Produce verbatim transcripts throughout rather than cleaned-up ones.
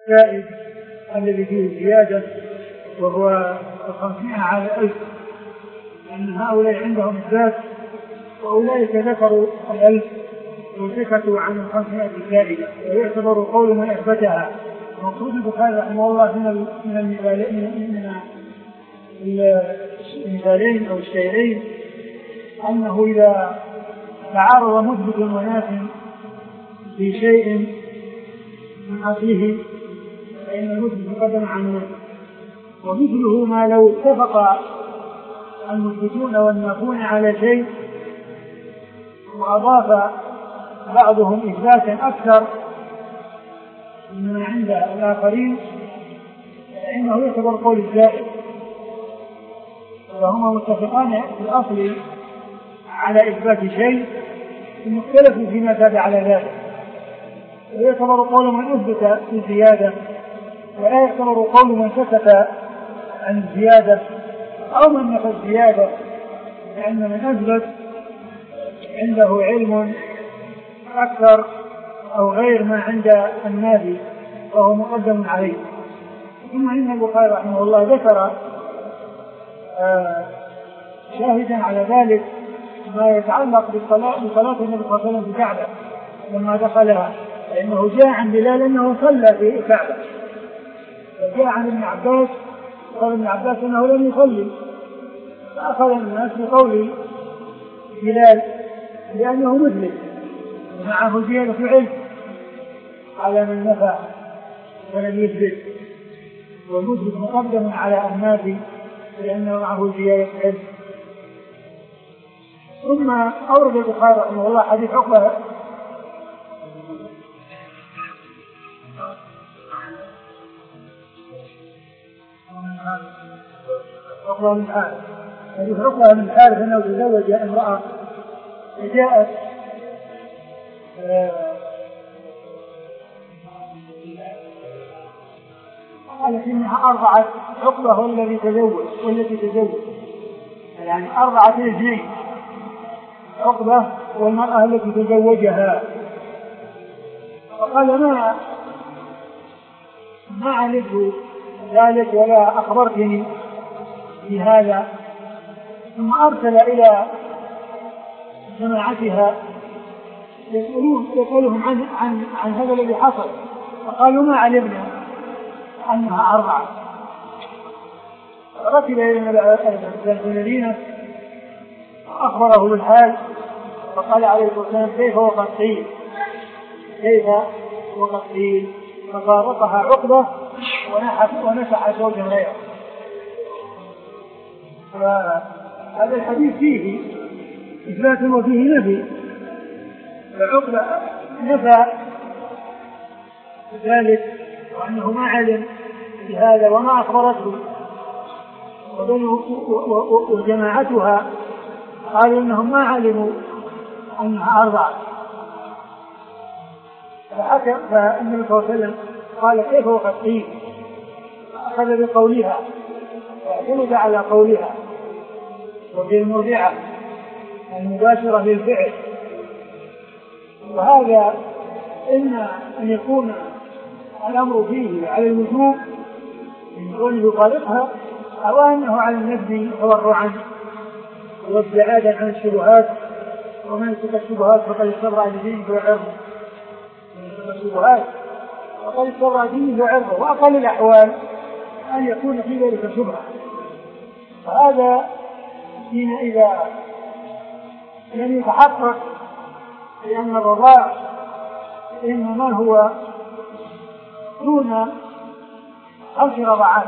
الزائد الذي فيه زيادة وهو الخمسين على الألف، لأن هؤلاء عندهم الذات وأولئك ذكروا الألف وسكتوا عن الخمسمائة الزائدة، ويعتبر قول من أثبتها. مقصود البخاري رحمه الله من المثالين أو الشيئين أنه إذا تعارض مثبت وناف في شيء من أصله فإن المثبت يقدم عن النافي، ومثله ما لو اتفق المثبتون والنافون على شيء وأضاف بعضهم إثباتا أكثر مما عند الآخرين فإنه يعتبر قول الزائد، فهما متفقان في الأصل على إثبات شيء مختلف فيما تابع على ذلك، ويعتبر قول من أثبت في الزيادة ولا يعتبر قول من سكت عن الزيادة أو من نفى الزيادة، لأن من أثبت عنده علم أكثر أو غير ما عند النافي وهو مقدم عليه. ثم إن البخاري رحمه الله ذكر آه شاهدا على ذلك ما يتعلق بصلاة النبي صلى الله عليه وسلم في الكعبة لما دخلها، فإنه جاء عن بلال أنه صلى في الكعبة، وجاء عن ابن عباس قال ابن عباس أنه لم يصلي، فأخذ الناس بقول بلال لأنه مدلل ومعه زيادة علم على من نفى ولم يثبت، والمثبت مقدم على النافي لأنه معه زيادة علم. ثم أورد البخاري رحمه الله حديث عقبة عقبة بن الحارث حديث عقبة بن الحارث أنه تزوج امرأة فجاءت قالت إنها أرضعت عقبة هو الذي تزوج والتي تزوج، يعني أرضعت الاثنين عقبة والمرأة التي تزوجها. فقال ما ما علمت ذلك ولا أخبرتني بهذا، ثم أرسل إلى جماعتها يسألهم عن, عن, عن هذا الذي حصل، فقالوا ما علمنا أنها أرضعت. ركب إلى المدينة وأخبره بالحال، فقال عليه الصلاة والسلام كيف وقد قيل كيف وقد قيل، ففارقها عقبة ونسح زوجا غيره. فهذا الحديث فيه إثبات وفيه نفي، فعقبة نفى ذلك وأنه ما علم بهذا وما أخبرته، وجماعتها قالوا إنهم ما علموا أنها أرضعت. فالنبي صلى الله عليه وسلم قال كيف وقد قيل، أخذ بقولها واعتمد على قولها وفي المرجعة المباشرة للفعل، وهذا إما أن يكون الأمر فيه على الوجوب من كونه يطالقها، أو أنه على النفي تورعا وابتعادا عن الشبهات، ومن اتقى الشبهات فقد استبرأ لدينه وعرضه الشبهات وقد استبرأ دينه وعرضه، وأقل الأحوال أن يكون في ذلك شبهة. فهذا حينئذ لم يتحقق لأن الرضاع إنما هو دون خمس رضعات،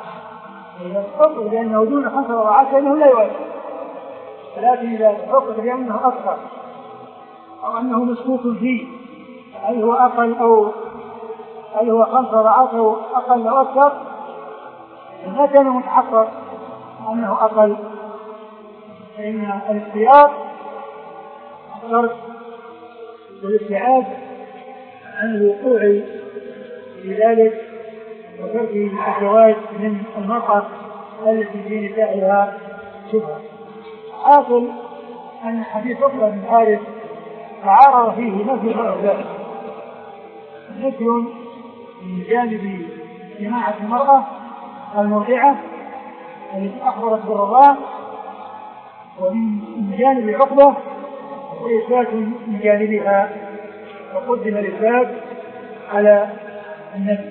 لأنه دون خمس رضعات فإنه لا يؤثر، لكن إذا تحقق لأنه أكثر أو أنه مسكوك فيه هل هو أقل أو هل هو خمس رضعات أو أقل أو أكثر، إذا كان متحقق أنه أقل فإن الاختيار الشرط والابتعاد عن الوقوع في ذلك وترك الزواج من المرأة التي في نكاحها شبهة. حاصل أن حديث عقبة بن الحارث تعارض فيه نفي وإثبات، نفي من جانب جماعة المرأة المرضعة التي أخبرت بالرضاع، ومن جانب العقبة وإثبات من جانبها، وقدم الإثبات على النفي.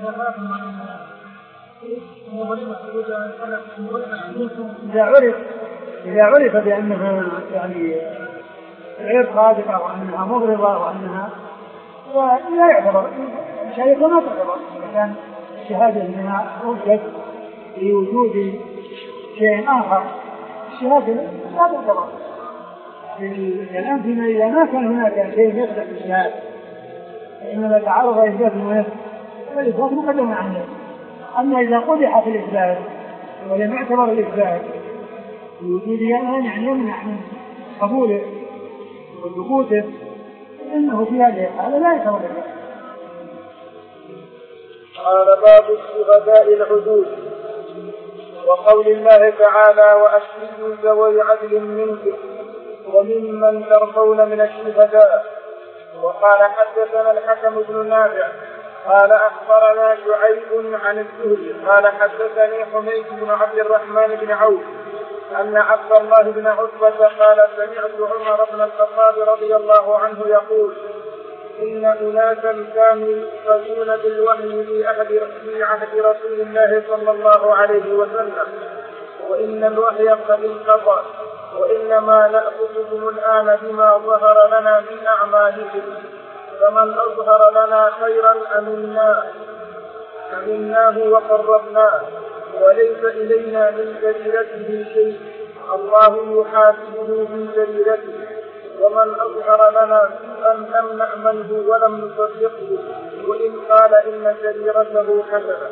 إذا عرف إذا عرف بأنها يعني غير صادقة وأنها مضربة وأنها لا يعتبر شيء ما تعتبر، كان الشهادة أنها وجدت في وجود شيء آخر الشهادة لا تعتبر. الآن فيما إذا ما كان هناك شيء يصدق الشهادة إنما تعرض إثبات المنافق والإثبات مقدم عن النفي. أما إذا قدح في الإثبات ولم يعتبر الإثبات وجودها الآن يعني يمنع من قبوله وثبوته إنه في هذه الحالة لا يعتبر الإثبات. قال باب الشهداء العدول وقول الله تعالى وأشهدوا ذوي عدل منكم وممن ترضون من الشهداء. وقال حدثنا الحكم بن نافع قال أخبرنا شعيب عن الزهري قال حدثني حميد بن عبد الرحمن بن عوف أن عبد الله بن عتبة قال سمعت عمر بن الخطاب رضي الله عنه يقول إن أناسا كانوا يؤخذون بالوحي في عهد رسول الله صلى الله عليه وسلم وإن الوحي قد انقطع وإنما نأخذكم الآن بما ظهر لنا من أعمالكم فمن أظهر لنا خيرا أمناه أمناه وقربناه وليس إلينا من سريرته شيء الله يحاسبه في سريرته ومن أظهر لنا سوءا لم نأمنه ولم نصدقه وإن قال إن سريرته حسنة.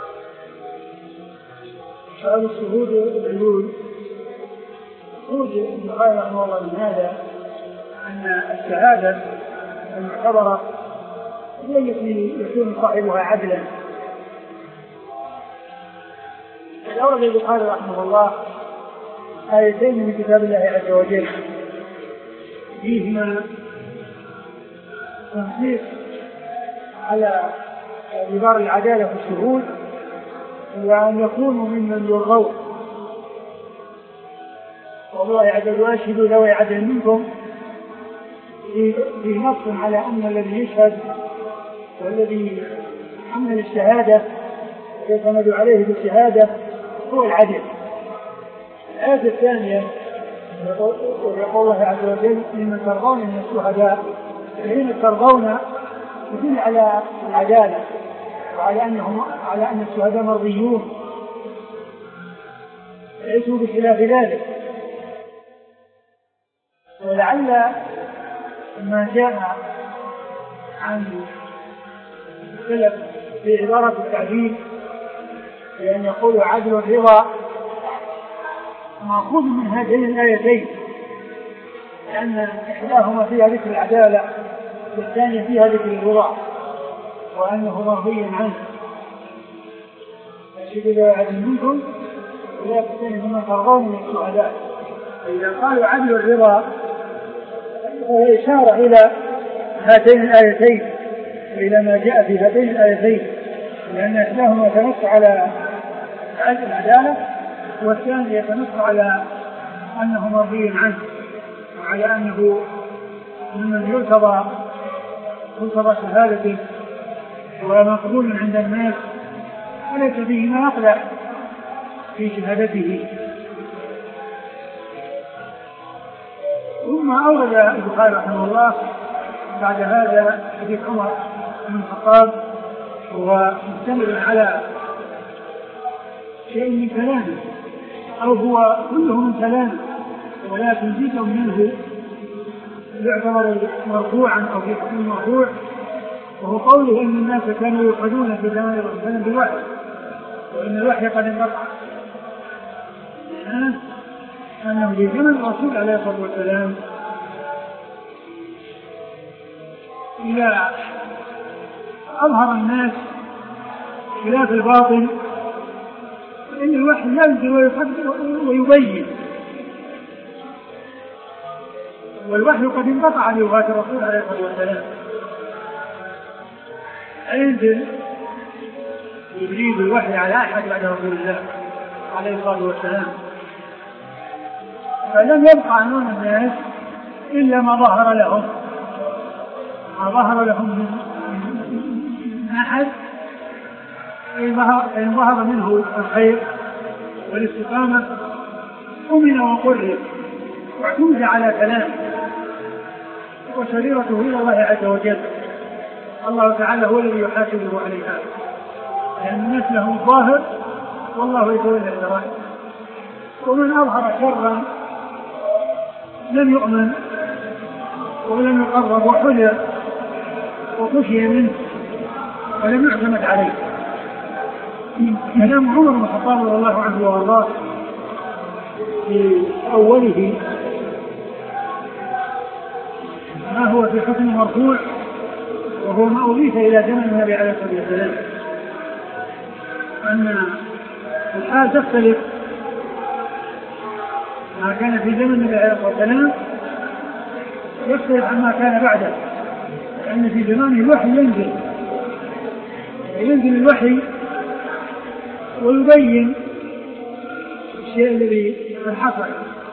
هذا الشهود العدول خروج البخاري رحمه الله من هذا أن الشهادة المعتبرة هي التي يكون صاحبها عدلا. أورد البخاري رحمه الله آيتين من كتاب الله عز وجل فيهما تنصيص على اعتبار العدالة في الشهود وأن يكونوا ممن يرضون. والله عز وجل وأشهدوا ذوي عدل منكم في نص على أن الذي يشهد والذي حمل الشهادة يعتمد عليه بالشهادة هو العدل. الآية الثانية يقول الله عز وجل لمن ترضون من الشهداء، الذين ترضون يدل على العدالة وعلى أنهم على أن الشهداء مرضيون ليسوا بخلاف ذلك. ولعل ما جاء عن السلف في عبارة التعديل بأن يقولوا عدل الرضا مأخوذ من هذين الآيتين، لأن إحداهما فيها ذكر العدالة والثانية فيها ذكر الرضا وأنه مرضي عنه. أشهد ذوي عدل منكم ولا تكونوا ممن ترضون من الشهداء. فإذا قالوا عدل الرضا فهي إشارة إلى هاتين الآيتين وإلى ما جاء في هاتين الآيتين، لأن إحداهما تنص على العدالة والثاني يتنص على أنه مرضي عنه وعلى أنه ممن يرتضى يرتضى شهادته ومقبول عند الناس وليس فيه ما يقلع في شهادته. ثم أورد البخاري رحمه الله بعد هذا حديث عمر بن الخطاب وهو مستمر على شيء من كلامه أو هو كله من كلامه ولكن جزء منه يعتبر مرفوعا أو في حكم مرفوع، وهو قوله إن الناس كانوا يوحدون في زمان الرسول صلى الله عليه وسلم بالوحي وإن الوحي قد انقطع. أنه في زمن الرسول عليه الصلاة والسلام إذا أظهر الناس خلاف الباطل فإن الوحي ينزل ويقدر ويبين، والوحي قد انقطع لوفاة الرسول عليه الصلاة والسلام. ينزل يجري الوحي على أحد بعد رسول الله عليه الصلاة والسلام، فلم يبقى أمام الناس إلا ما ظهر لهم ما ظهر لهم من أحد، إن ظهر منه الخير والاستقامة أمن وقرر واعتمد على كلام وسريرته إلى الله عز وجل. الله تعالى هو الذي يحاسبه عليها، لأن الناس لهم الظاهر والله يتولى السرائر. ومن أظهر شرا لم يؤمن ولم يقرب وحذر وخشي منه ولم يعتمد عليه. كلام عمر بن الخطاب رضي الله عنه وارضاه في أوله ما هو في حكم مرفوع، وهو ما أضيف إلى زمن النبي عليه الصلاة والسلام، أن الحال تختلف ما كان في زمن النبي عليه الصلاة والسلام يختلف عما كان بعده، لأن في زمانه الوحي ينزل ينزل الوحي ويبين الشيء الذي حصل،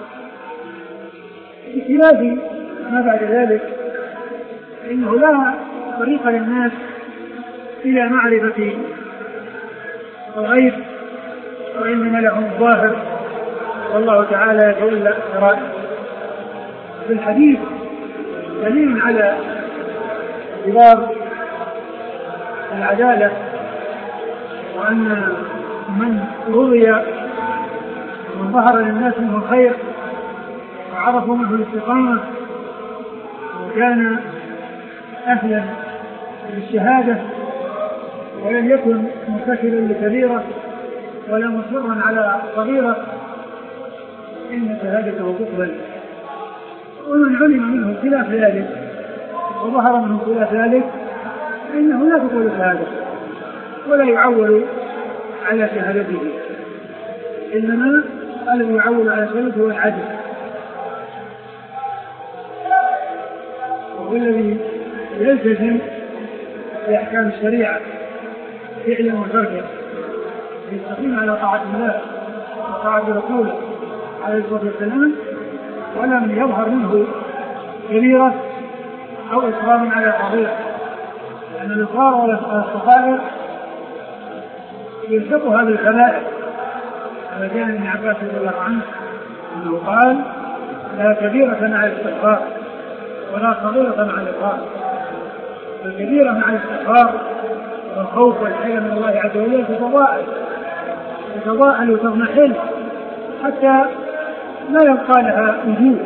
بخلاف ما بعد ذلك إنه لا طريق للناس إلى معرفة الغيب، وإنما لهم الظاهر والله تعالى يتولى السرائر. في الحديث دليل على اعتبار العدالة، وأن من رضي ومن ظهر للناس منه الخير وعرفوا منه الاستقامة وكان أهلا للشهادة ولم يكن مرتكبا لكبيرة ولا مصرا على صغيرة إن شهادته تقبل. ومن علم منه خلاف ذلك وظهر منه خلاف ذلك فإنه لا تقبل شهادته ولا يعول على شهادته، إنما الذي يعول على شهادته هو العدل، وهو الذي يلتزم بأحكام الشريعة فعلا وتركا، يستقيم على طاعة الله وطاعة رسوله عليه الصلاة والسلام، ولم يظهر منه كبيرة أو إصرار على صغيرة، لأن الإصرار على الصغائر يلحقها بالكبائر. كما جاء ابن عباس رضي الله عنه أنه قال: لا كبيرة مع الاستغفار ولا صغيرة مع الإصرار. الكبيرة مع الاستغفار والخوف والحياة من الله عز وجل تتضاءل تتضاءل وتضمحل حتى لا يبقى لها وجود،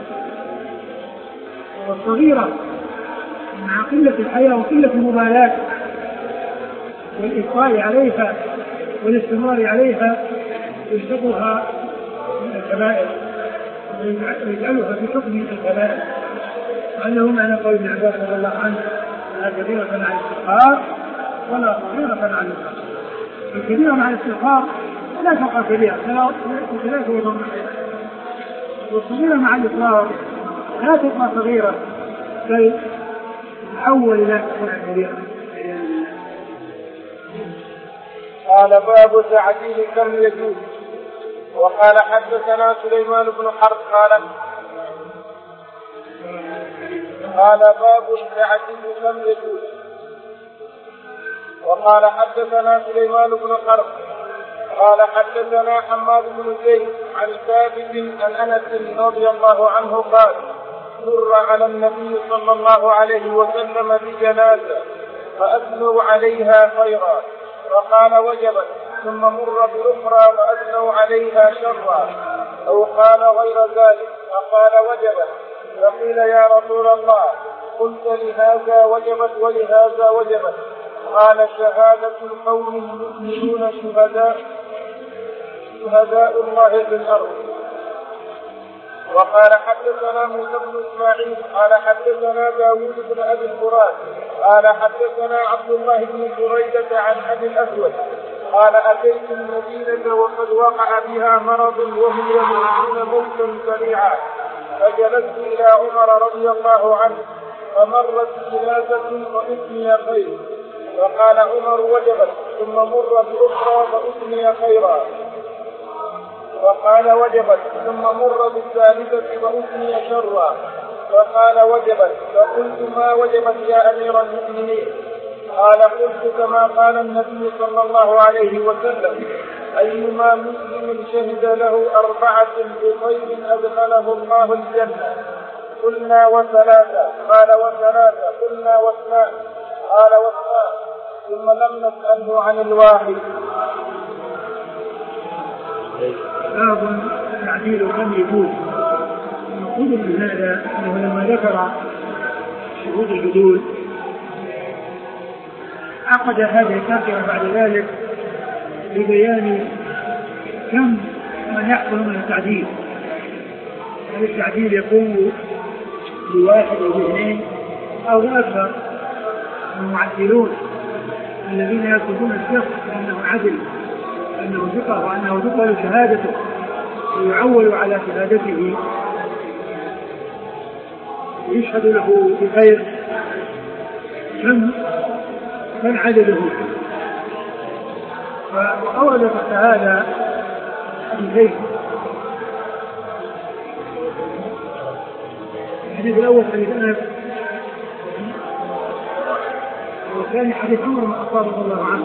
والصغيرة مع قلة الحياة وقلة المبالاة والإبقاء عليها والاستمرار عليها يلحقها من الكبائر ويجعلها في حكم الكبائر. وأنه معنى قول ابن عباس رضي الله عنه: لا كبيرة مع الاستغفار ولا صغيرة مع الإصرار. الكبيرة مع الاستغفار لا تبقى كبيرة ثلاثة وضمن، والصغيرة مع الإصرار لا تبقى صغيرة بل تحول إلى تكون كبيرة. قال: باب تعديل كم يجوز. وقال: حدثنا سليمان بن حرب قال قال باب تعديل كم يجوز. وقال: حدثنا سليمان بن حرب قال حدثنا حماد بن زيد عن ثابت عن انس رضي الله عنه قال: مر على النبي صلى الله عليه وسلم بجنازه فاثنوا عليها خيرا فقال: وجبت. ثم مر باخرى فاثنوا عليها شرا او قال غير ذلك فقال: وجبت. فقيل: يا رسول الله، قلت لهذا وجبت ولهذا وجبت؟ قال: شهادة القوم المؤمنون شهداء شهداء الله في الأرض. وقال: حدثنا موسى بن إسماعيل قال حدثنا داوود بن أبي الفرات قال حدثنا عبد الله بن بريدة عن أبي الأسود قال: أتيت المدينة وقد وقع بها مرض وهم يموتون موتا سريعا، فجلست إلى عمر رضي الله عنه فمرت جنازة وإثني خير، وقال عمر وجبت ثم مر بأخرى فأثني خيرا، وقال وجبت ثم مر بالثالثة فأثني شرا، وقال وجبت فقلت ما وجبت يا أمير المؤمنين؟ قال قلت كما قال النبي صلى الله عليه وسلم أيما مسلم شهد له أربعة بخير أدخله الله الجنة. قلنا وثلاثة، قال وثلاثة، قلنا واثنان، قال واثنان، ثم لم نسأله عن الواحد. باب تعديل كم يجوز. المقصود من هذا أنه لما ذكر شهود العدول عقد هذه الترجمة بعد ذلك لبيان كم من يحصل من التعديل. هذا التعديل يكون بواحد أو باثنين أو بأكثر. المعدلون الذين يكتبون الشخص أنه عدل، أنه ثقة، وأنه تقبل شهادته ويعول على شهادته يشهد له بخير، كم من عدده. فأورد تحت هذا حديثين. الحديث الأول حديث أنس، والثاني حديث عمر بن الخطاب رضي الله عنه.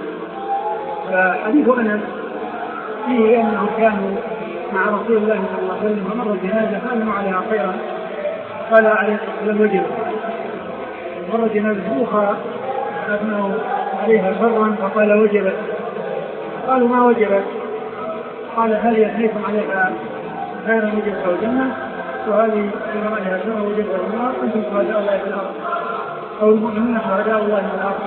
فحديث أنس فيه أنه كانوا مع رسول الله صلى الله عليه وسلم فمر جنازة فألموا عليها خيرا، قال عليه الصلاة والسلام وجبت. مر جنازة أخرى فأثنوا عليها شرا فقال وجبت. قالوا ما وجبت؟ قال هل يثنيكم عليها خيرا وجبت الجنة، وهذه أيضا عليها شرا وجبت النار، أنتم شهداء الله في الأرض، أو المؤمنون شهداء الله في الأرض.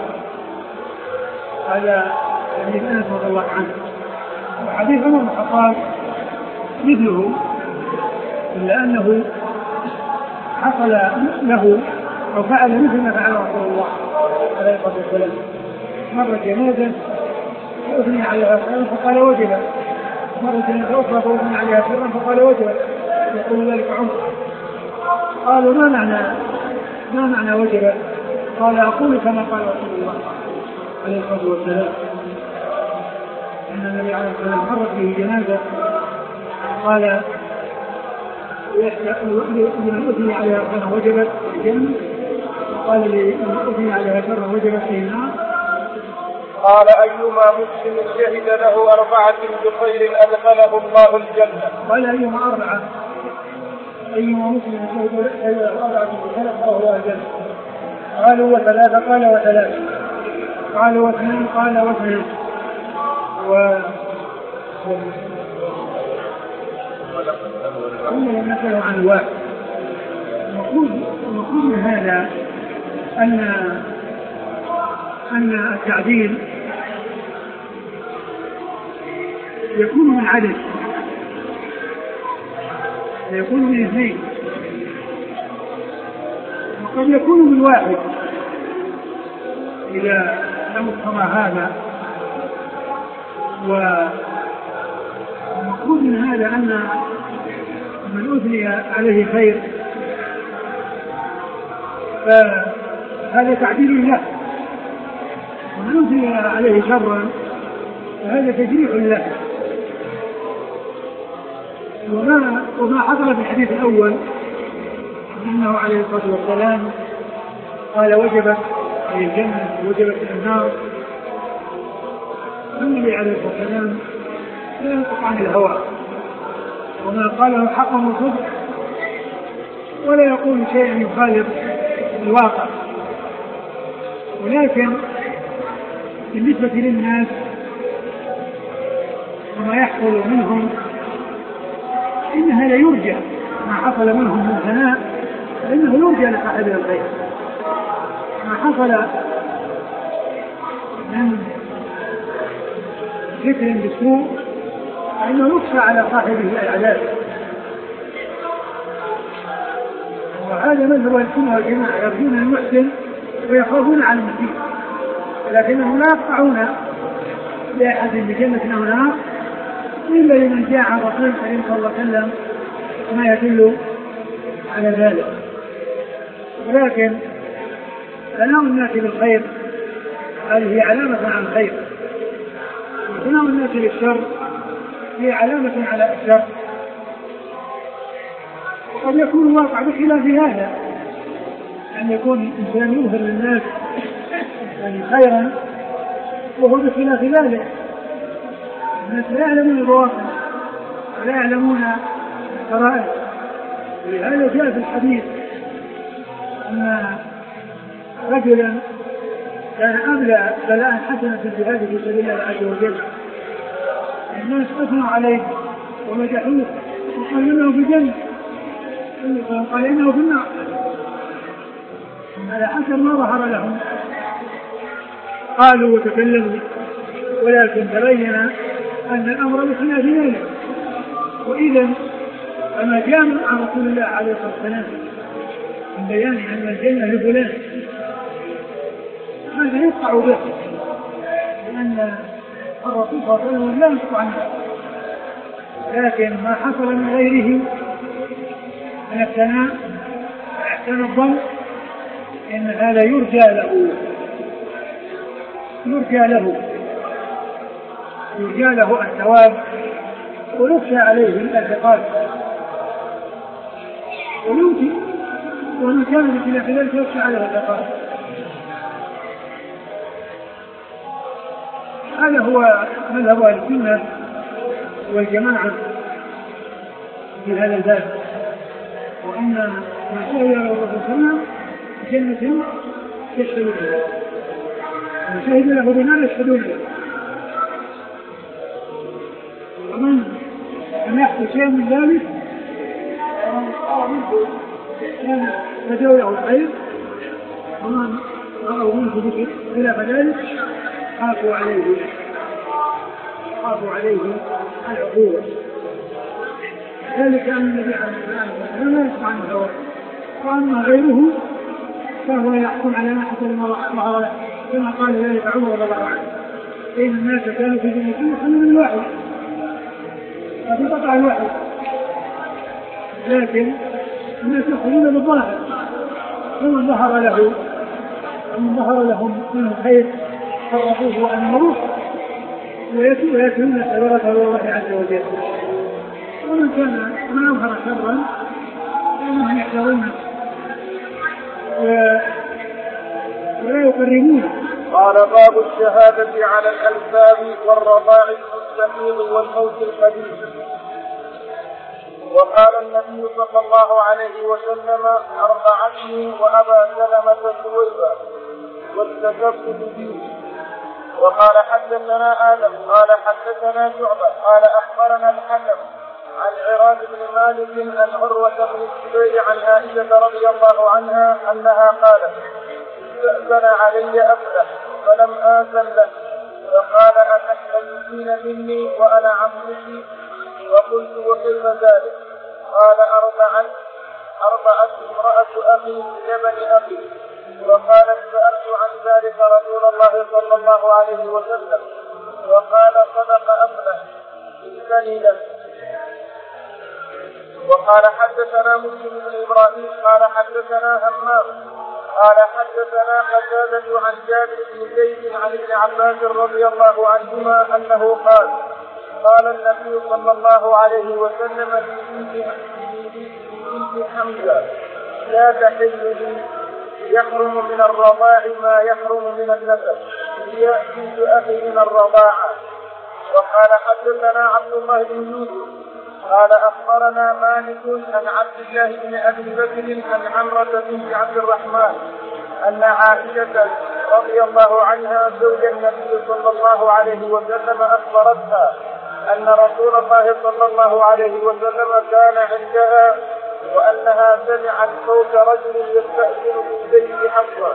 هذا حديث أنس رضي الله عنه. وحديث عمر بن الخطاب مثله، إلا أنه حصل له أو فعل مثل ما فعل رسول الله عليه الصلاة والسلام. مر جنازة فأثني عليها خيرا فقال وجبت، مر جنازة أخرى فأثني عليها خيرا فقال وجبت. يقول ذلك عمر. قالوا ما معنى ما معنى وجبت؟ قال أقول كما قال رسول الله عليه الصلاة والسلام أن النبي عليه الصلاة والسلام مرت به جنازة قال لمن أثني عليها خيرا وجبت في الجنة، وقال لمن أثني عليها خيرا وجبت في النار. قال أيما مسلم شهد له أربعة بخير أدخله الله الجنة. قال أيما أربعة، أيما مسلم شهد له أربعة بخير أدخله الله الجنة. قالوا وثلاثة، قال وثلاثة، قالوا واثنين، قال واثنين، و ثم لم نسأله عن الواحد. المقصود من هذا أن أن التعديل يكون من عدد، يكون من اثنين، وقد يكون من واحد إذا لم يفهم هذا. والمقصود من هذا أن من أثني عليه خير فهذا تعديل له، ومن أثني عليه شرا فهذا تجريح له. وما, وما حصل في الحديث الأول أنه عليه الصلاة والسلام قال وجبت في الجنة وجبت في النار، النبي عليه الصلاة والسلام لا ينطق عن الهوى، وما قاله حق وصدق، ولا يقول شيئا يخالف الواقع. ولكن بالنسبة للناس وما يحصل منهم إن هذا يرجى، ما حصل منهم من ثناء فإنه يرجى لصاحب الخير. ما حصل من ذكر بالسوء فإنه يخشى على صاحبه العذاب. وهذا مذهب السنة والجماعة، يرجون المحسن ويخافون على المسيء، لكنهم لا يقطعون لأحد بجنة أو نار إلا لمن جاء عن رسول الله صلى الله عليه وسلم ما يدل على ذلك. ولكن ثناء الناس بالخير هذه علامة عن خير، وامتناع الناس للشر هي علامة على الشر. وقد يكون الواقع بخلاف هذا، أن يكون الإنسان يظهر للناس يعني خيرا وهو بخلاف ذلك. الناس لا يعلمون الواقع ولا يعلمون الشرائع. ولهذا جاء في الحديث أن رجلا كان أبلى بلاء حسنا في الجهاد في سبيل الله عز وجل، الناس أثنوا عليه ومدحوه وقال إنه في جنة، قال إنه في النار، على حسب ما ظهر لهم قالوا وتكلموا، ولكن تبين أن الأمر بخلاف ذلك. وإذا فما جاء عن رسول الله عليه الصلاة والسلام من بيان أن الجنة لفلان هذا يقع به، لأن الرسول صلى الله عليه وسلم لا ينطق عنه، لكن ما حصل من غيره من الثناء وإحسان الظن إن هذا يرجى له يرجى له يرجى له الثواب ويخشى عليه العقاب، ويمكن ومن كان بخلاف ذلك يخشى عليه العقاب. هذا هو مذهب أهل السنة والجماعة في هذا الباب، وأن ما شهد له الرسول صلى الله عليه وسلم جنة يشهدون له، ومن شهد له بنار يشهدون له. ومن لم يحدث شيء من ذلك كان بدأوا له الخير، ومن رأوا منه خلاف ذلك خافوا عليه خافوا عليه العقوبة. ذلك أن النبي عليه الصلاة والسلام لا يسمع عن الهوى، وأما غيره فهو يحكم على ما حصل ما ظهر، كما قال ذلك عمر رضي الله عنه: إن الناس كانوا في جنة يخلون الواحد وفي قطع الواحد، لكن الناس يخلون بالظاهر، ومن ظهر له ومن ظهر لهم من الخير فرقوه وأمروه ويكون عبارته الله عز وجل. ومن كان من أظهر شرا فإنهم يحذرون ولا يقربون. قال: باب الشهادة على الألباب والرضاع المستحيض والموت الحديث. وقال النبي صلى الله عليه وسلم: أرضعتني وأبا سلمة ثويبا واستكبت به. وقال: حدثنا آدم قال حدثنا شعبة قال أخبرنا الحكم عن عراق بن مالك عن عروة بن الزبير عن عائشة رضي الله عنها أنها قالت: استأذن علي أفلح فلم آذن له، فقال: أتحتجين مني وأنا عمك؟ وقلت: وكيف ذلك؟ قال: أرضعت أرضعت امرأة أخي لبن أخي. وقالت: سألت عن ذلك رسول الله صلى الله عليه وسلم وقال: صدق أفلح إذن له. وقال: حدثنا مسلم بن إبراهيم قال حدثنا همام قال حدثنا قتادة عن جابر بن زيد عن ابن عباس رضي الله عنهما أنه قال: قال النبي صلى الله عليه وسلم في بنت حمزة: لا تحل لي، يحرم من الرضاع ما يحرم من النسب، هي بنت أخي من الرضاعة. وقال: حدثنا عبد الله بن يوسف قال أخبرنا مالك عن عبد الله بن أبي بكر عن عمرة بنت عبد الرحمن أن عائشة رضي الله عنها زوج النبي صلى الله عليه وسلم أخبرتها أن رسول الله صلى الله عليه وسلم كان عندها وأنها سمعت صوت رجل يستأذن في بيت حفصة.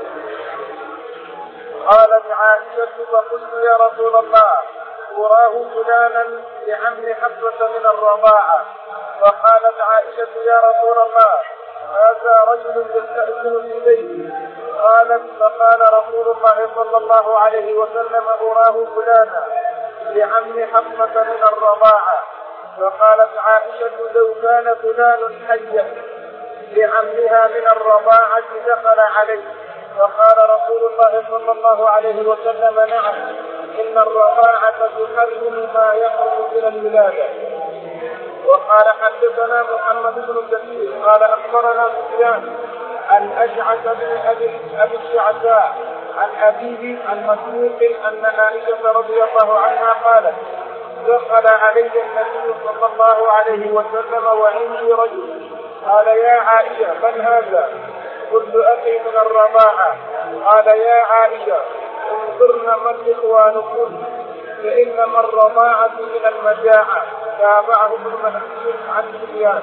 قالت عائشة: فقلت: يا رسول الله، أراه فلانا لعم حفصة من الرضاعة. فقالت عائشة: يا رسول الله، هذا رجل يستأذن في بيتي. قالت: فقال رسول الله صلى الله عليه وسلم: أراه فلانا لعم حفصة من الرضاعة. فقالت عائشة: لو كان فلان حيا لعمها من الرضاعة دخل عليه فقال رسول الله صلى الله عليه وسلم نعم إن الرضاعة تحرم ما يحرم من الولادة. وقال حدثنا محمد بن كثير قال أخبرنا سفيان عن أشعث بن أبي الشعثاء عن أبيه عن مسروق أن عائشة رضي الله عنها قالت دخل علي النبي صلى الله عليه وسلم وعندي رجل قال يا عائشة من هذا؟ قلت أخي من الرضاعة. قال يا عائشة انظرن من إخوانكم فإنما الرضاعة من المجاعة. تابعه ابن مهدي عن سفيان.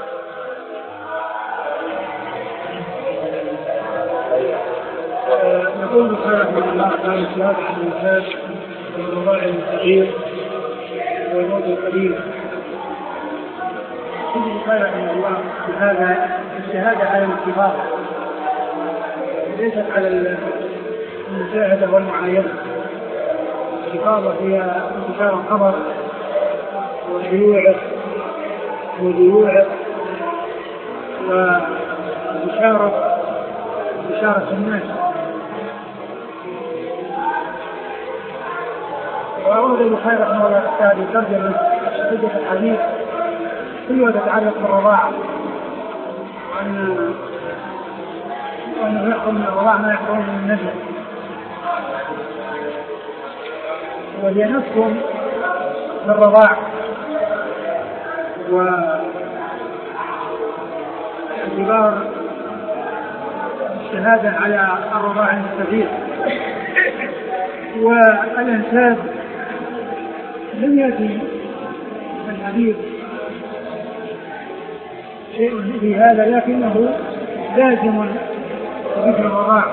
يقول البخاري رحمه الله قال الشهادة عن الإنسان والرضاع الصغير والموت القليل. يقول البخاري رحمه الله بهذا الشهادة على الاتفاق ليست على المشاهدة والمعاينة. الاتفاق هي انتشار الخبر وشيوعه وذيوعه وبشارة بشارة الناس. وأورد البخاري رحمه الله تعالى ترجمة عدة الحديث كلها تتعلق بالرضاعة وأن وأنه يحرم من الرضاعة ما يحرم من النسب، وهي نفس بالرضاعة واعتبار الشهادة على الرضاع المستفيد. والأنساب لم يأتي الحديث شيء في هذا لكنه لازم ذكر الرضاع،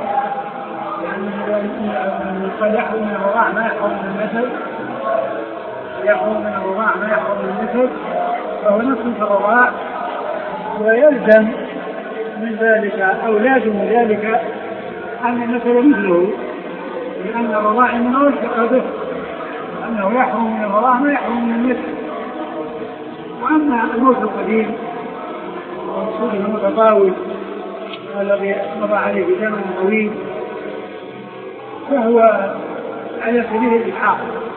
يعني قد يحرم من الرضاع ما يحرم من النسب، يحرم من الرضاع ما يحرم من النسب، فهو نفس في الرضاع. ويلزم من ذلك أو لازم ذلك أن النسب مثله، لأن الرضاع إنما يلحق به، أنه يحرم من الرضاع ما يحرم من النسب. وأما الموت القديم ومقصوده المتطاول الذي مضى عليه زمن طويل فهو على سبيل الإلحاق،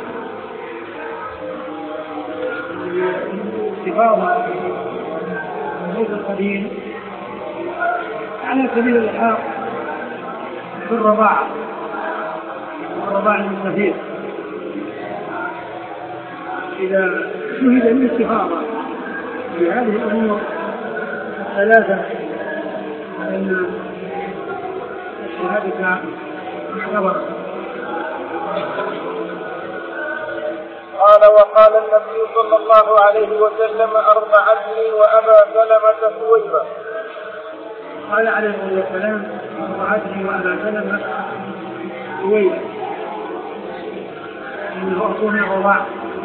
استفاضة الموت القديم على سبيل الإلحاق بالرضاعة والرضاع المستفيد إذا شهد الاستفاضة في هذه الأمور الثلاثة فإن الشهادة معتبرة. قال وقال النبي صلى الله عليه وسلم أرضعتني وأبا سلمة ثويبة. قال عليه الصلاة والسلام أرضعتني وأبا سلمة ثويبة، إنه أعطوني الرضاع.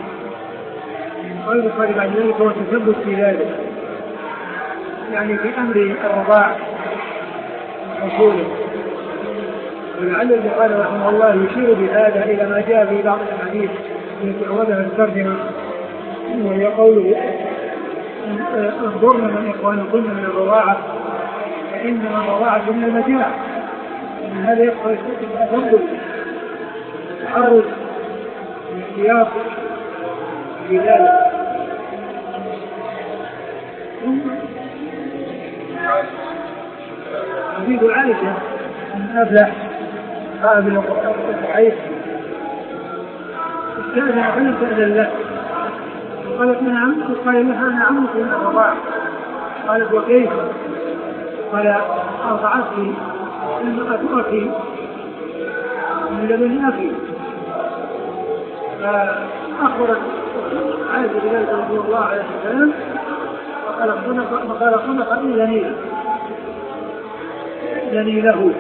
قال بعد ذلك هو تثبت في ذلك، يعني في أمر الرضاع رسوله. ولعل البخاري رحمه الله يشير بهذا إلى ما جاء في بعض الأحاديث التي أوردها الترجمة، وهي قوله انظرن من إخوانكن من الرضاعة فإنما الرضاعة من المجاعة. من هذا يقصد التثبت التحرز الاحتياط في ذلك. حديث عائشة أن أفلح قابل الضعيف استأذن فلم تأذن له، قالت من عمك؟ قال لها أنا عمك من الرضاعة. قالت وكيف؟ قال أرضعتني امرأة أخي من لبن أخي. فأخبرت عائشة بذلك رضي الله عليه وسلم فقال صدق إذني إذني له.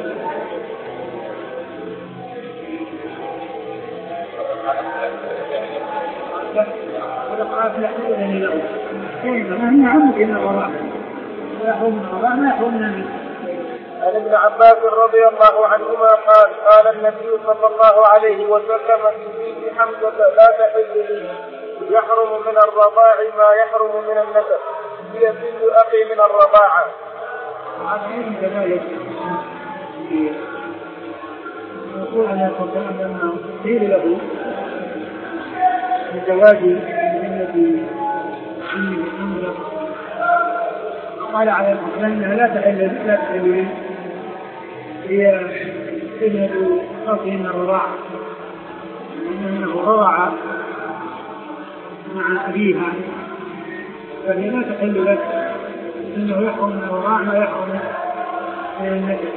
ولقى أفلح إذني له ما هي عمك من الوراء لا يحرم من الوراء ما يحرم من النسب. عن ابن عباس رضي الله عنهما قال قال النبي صلى الله عليه وسلم في حمزة لا تحل لي يحرم من الرضاع ما يحرم من النسب هي بنت أخي من الرضاعة. عن كذلك يقول عليه الصلاة والسلام لما قيل له بزواج التي أمه حمزة قال عليه الصلاة والسلام أنها لا تحل لا تحل هي ابنة أخي من الرضاعة إنه رضع مع أبيها فهي لا تحل لك إنه يحرم من الرضاع ما يحرم من النكد.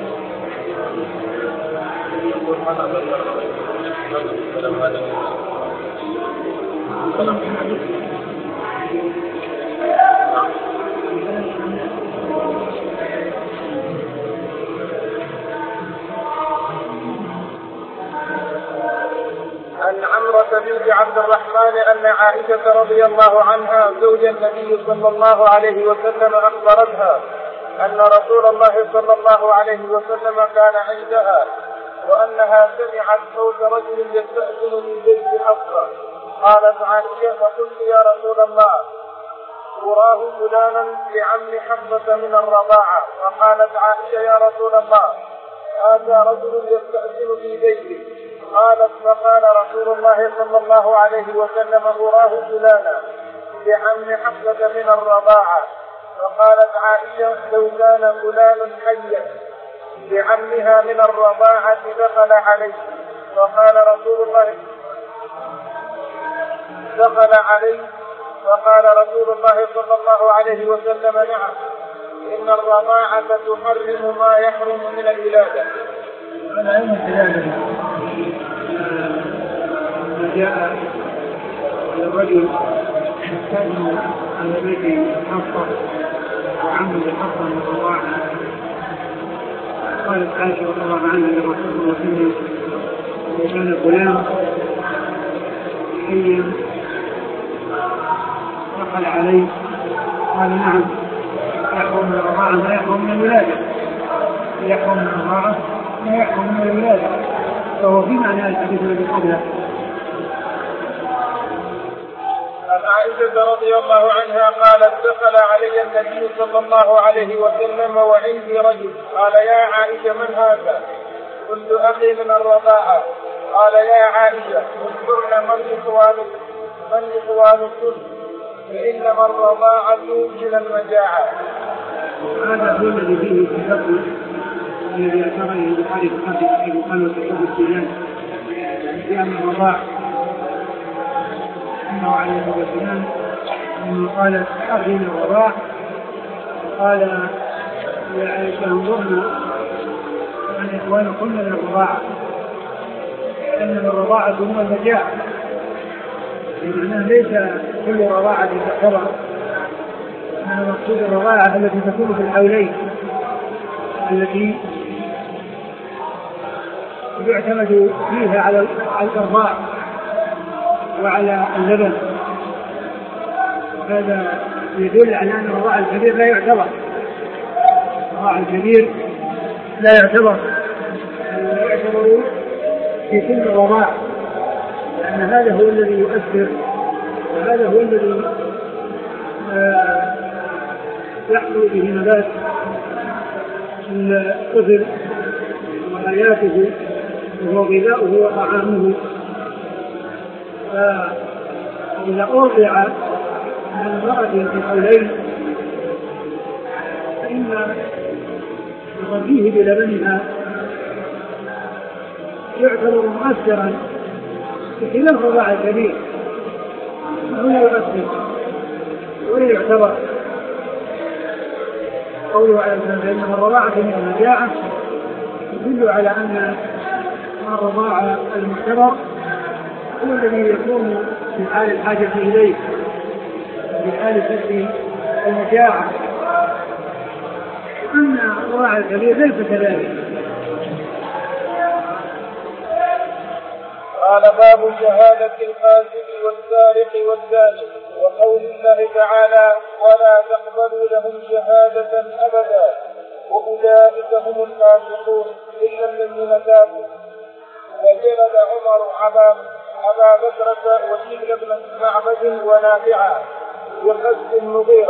عن عمرة بنت عبد الرحمن أن عائشة رضي الله عنها زوج النبي صلى الله عليه وسلم أخبرتها أن رسول الله صلى الله عليه وسلم كان عندها وأنها سمعت صوت رجل يستأذن من بيت حفصة. قالت عائشة فقلت يا رسول الله أراه فلانا لعم حفصة من الرضاعة. فقالت عائشة يا رسول الله هذا رجل يستأذن في بيتي. قالت فقال رسول الله صلى الله عليه وسلم أراه فلانا لعم حفصة من الرضاعة. فقالت عائشة لو كان فلان حيا لعمها من الرضاعة دخل عليه. فقال رسول الله دخل عليه فقال رسول الله صلى الله عليه وسلم نعم إن الرضاعة تحرم ما يحرم من الولادة. على علم الولادة ما جاء الرجل يستأذن على بيت حفصة وعمل حفصة من الرضاعة. قالت عائشة رضي الله عنها لرسول الله صلى الله عليه وسلم وكان غلام حيا دخل عليه. قال نعم يحرم من الرضاعة ما يحرم من الولادة يحرم من الرضاعة ما يحرم من الولادة. فهو في معنى الحديث الذي قبله. عن عائشة رضي الله عنها قالت دخل علي النبي صلى الله عليه وسلم وعندي رجل. قال يا عائشة من هذا؟ قلت أخي من الرضاعة. قال يا عائشة اذكرن من إخوانك من إخوانك فإنما الرضاعة من المجاعة. هذا هو الذي فيه التفضل الذي أشار إليه البخاري في صحيح البخاري وصحيح السنن في أمر الرضاعة أنه عليه الصلاة والسلام لما قالت أخي من الرضاعة قال يا عائشة انظرنا من إخوانكن من الرضاعة إنما الرضاعة هو المجاعة. بمعنى ليس كل رضاعة تعتبر إنما مقصود الرضاعة التي تكون في الحولين التي يعتمد فيها على الإرضاع وعلى اللبن. وهذا يدل على أن الرضاع الكبير لا يعتبر الرضاع الكبير لا يعتبر يعتبر في كل الرضاع لأن هذا هو الذي يؤثر وهذا هو الذي يحصل به نبات الطفل وحياته وهو غذاؤه وطعامه. فإذا أرضع من امرأة في حولين فإن تغذيه بلبنها يعتبر مؤثرا بخلاف الرضاع الكبير ولا يؤثر ولا يعتبر. قوله عليه الصلاة والسلام إن الرضاعة من المجاعة يدل على أن الرضاع المعتبر هو الذي يكون في حال الحاجة إليه في حال شد المجاعة. أما الرضاع الكبير ليس كذلك. قال باب شهادة الفاسق والسارق والزاني وقول الله تعالى ولا تقبلوا لهم شهادة أبدا وأولئك هم الفاسقون إلا الذين تابوا. وجلد عمر أبا بكرة وابن بن معبد ونافعا وقذف المغيرة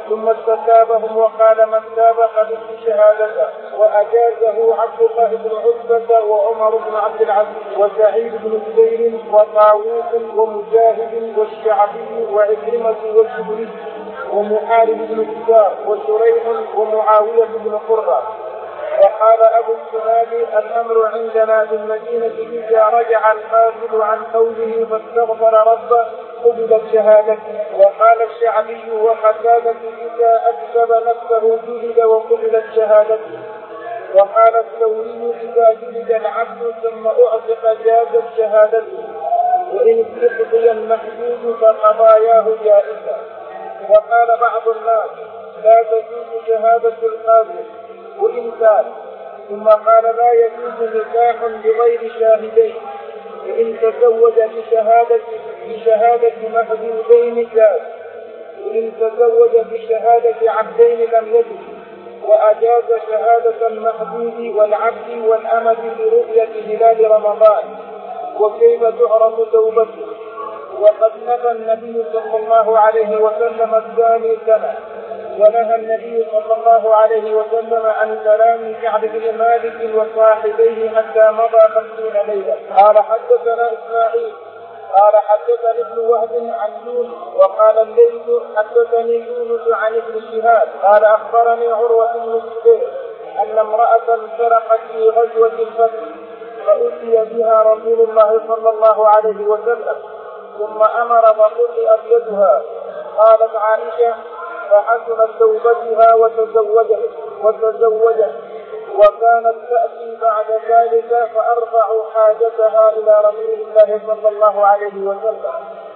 ثم استتابهم وقال من تاب قبلت شهادته، وأجازه عبد الله بن عتبة وعمر بن عبد العزيز وسعيد بن جبير وطاووس ومجاهد والشعبي وعكرمة والزهري ومحارب بن كثار وشريح ومعاوية بن قرة. وقال أبو السنابي الأمر عندنا في المدينة إذا رجع القاتل عن قوله فاستغفر ربه قبلت شهادته. وقال الشعبي وقتادة إذا أكذب نفسه جلد وقبلت شهادته. وقال الثوري إذا جلد العبد ثم أعتق جازت شهادته، وإن استقضي المحدود فقضاياه جائزة. وقال بعض الناس لا تجوز شهادة القاضي وإن تاب. ثم قال لا يجوز نكاح بغير شاهدين، وإن تزوج بشهادة بشهادة محدودين جاز، وإن تزوج بشهادة عبدين لم يجوز. وأجاز شهادة المحدود والعبد والأمة برؤية هلال رمضان. وكيف تعرف توبته؟ وقد نفى النبي صلى الله عليه وسلم الزاني سنة، ونهى النبي صلى الله عليه وسلم عن كلام كعب بن مالك وصاحبيه حتى مضى خمسين ليلة. قال حدثنا إسماعيل قال حدثني ابن وهب عن يونس وقال الليث حدثني يونس عن ابن شهاب قال أخبرني عروة بن الزبير أن امرأة سرقت في غزوة الفتح فأتي بها رسول الله صلى الله عليه وسلم ثم أمر فقطعت يدها. قالت عائشة فحسنت توبتها وتزوجت وتزوجت وكانت تأتي بعد ذلك فأرفع حاجتها إلى رسول الله صلى الله عليه وسلم.